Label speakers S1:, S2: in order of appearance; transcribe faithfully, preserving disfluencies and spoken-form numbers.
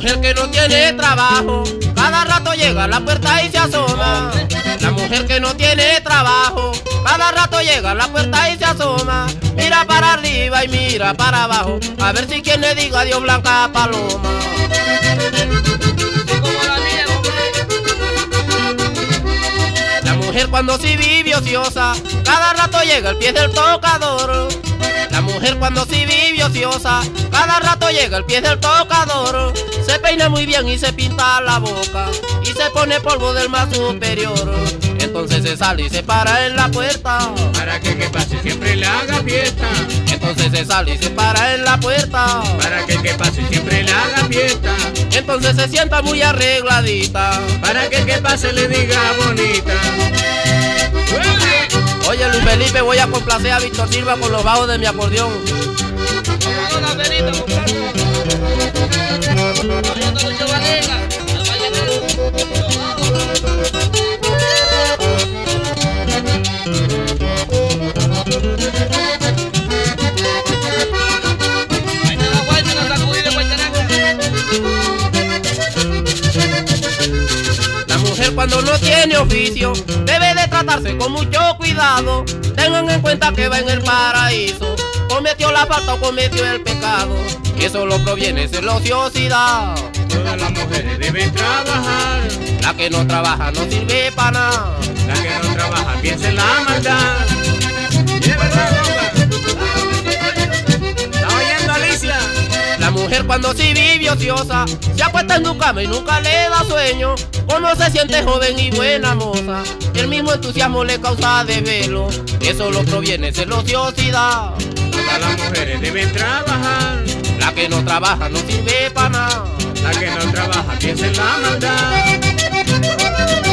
S1: mujer que no tiene trabajo, cada rato llega a la puerta y se asoma. La mujer que no tiene trabajo, cada rato llega a la puerta y se asoma. Mira para arriba y mira para abajo, a ver si quien le diga adiós Blanca Paloma. La mujer cuando sí vive ociosa, cada rato llega al pie del tocador. La mujer cuando sí vive ociosa, cada rato llega al pie del tocador. Se peina muy bien y se pinta la boca y se pone polvo del más superior. Entonces se sale y se para en la puerta
S2: para que el que pase siempre le haga fiesta.
S1: Entonces se sale y se para en la puerta
S2: para que el que pase siempre le haga fiesta.
S1: Entonces se sienta muy arregladita
S2: para que el que pase le diga bonita.
S1: Oye Luis Felipe, voy a complacer a Víctor Silva con los bajos de mi acordeón. La mujer cuando no tiene oficio debe de tratarse con mucho cuidado. Tengan en cuenta que va en el paraíso, cometió la falta o cometió el pecado, y eso lo proviene de la ociosidad.
S2: Todas las mujeres deben trabajar,
S1: la que no trabaja no sirve para nada.
S2: La que no trabaja piensa en la maldad. ¿Y es verdad, ¿está oyendo, Alicia?
S1: La mujer cuando sí vive ociosa, se acuesta en tu cama y nunca le da sueño. Como se siente joven y buena moza, el mismo entusiasmo le causa desvelo, eso lo proviene de la ociosidad.
S2: Todas las mujeres deben trabajar,
S1: la que no trabaja no sirve para nada.
S2: La que no trabaja piensa en la maldad.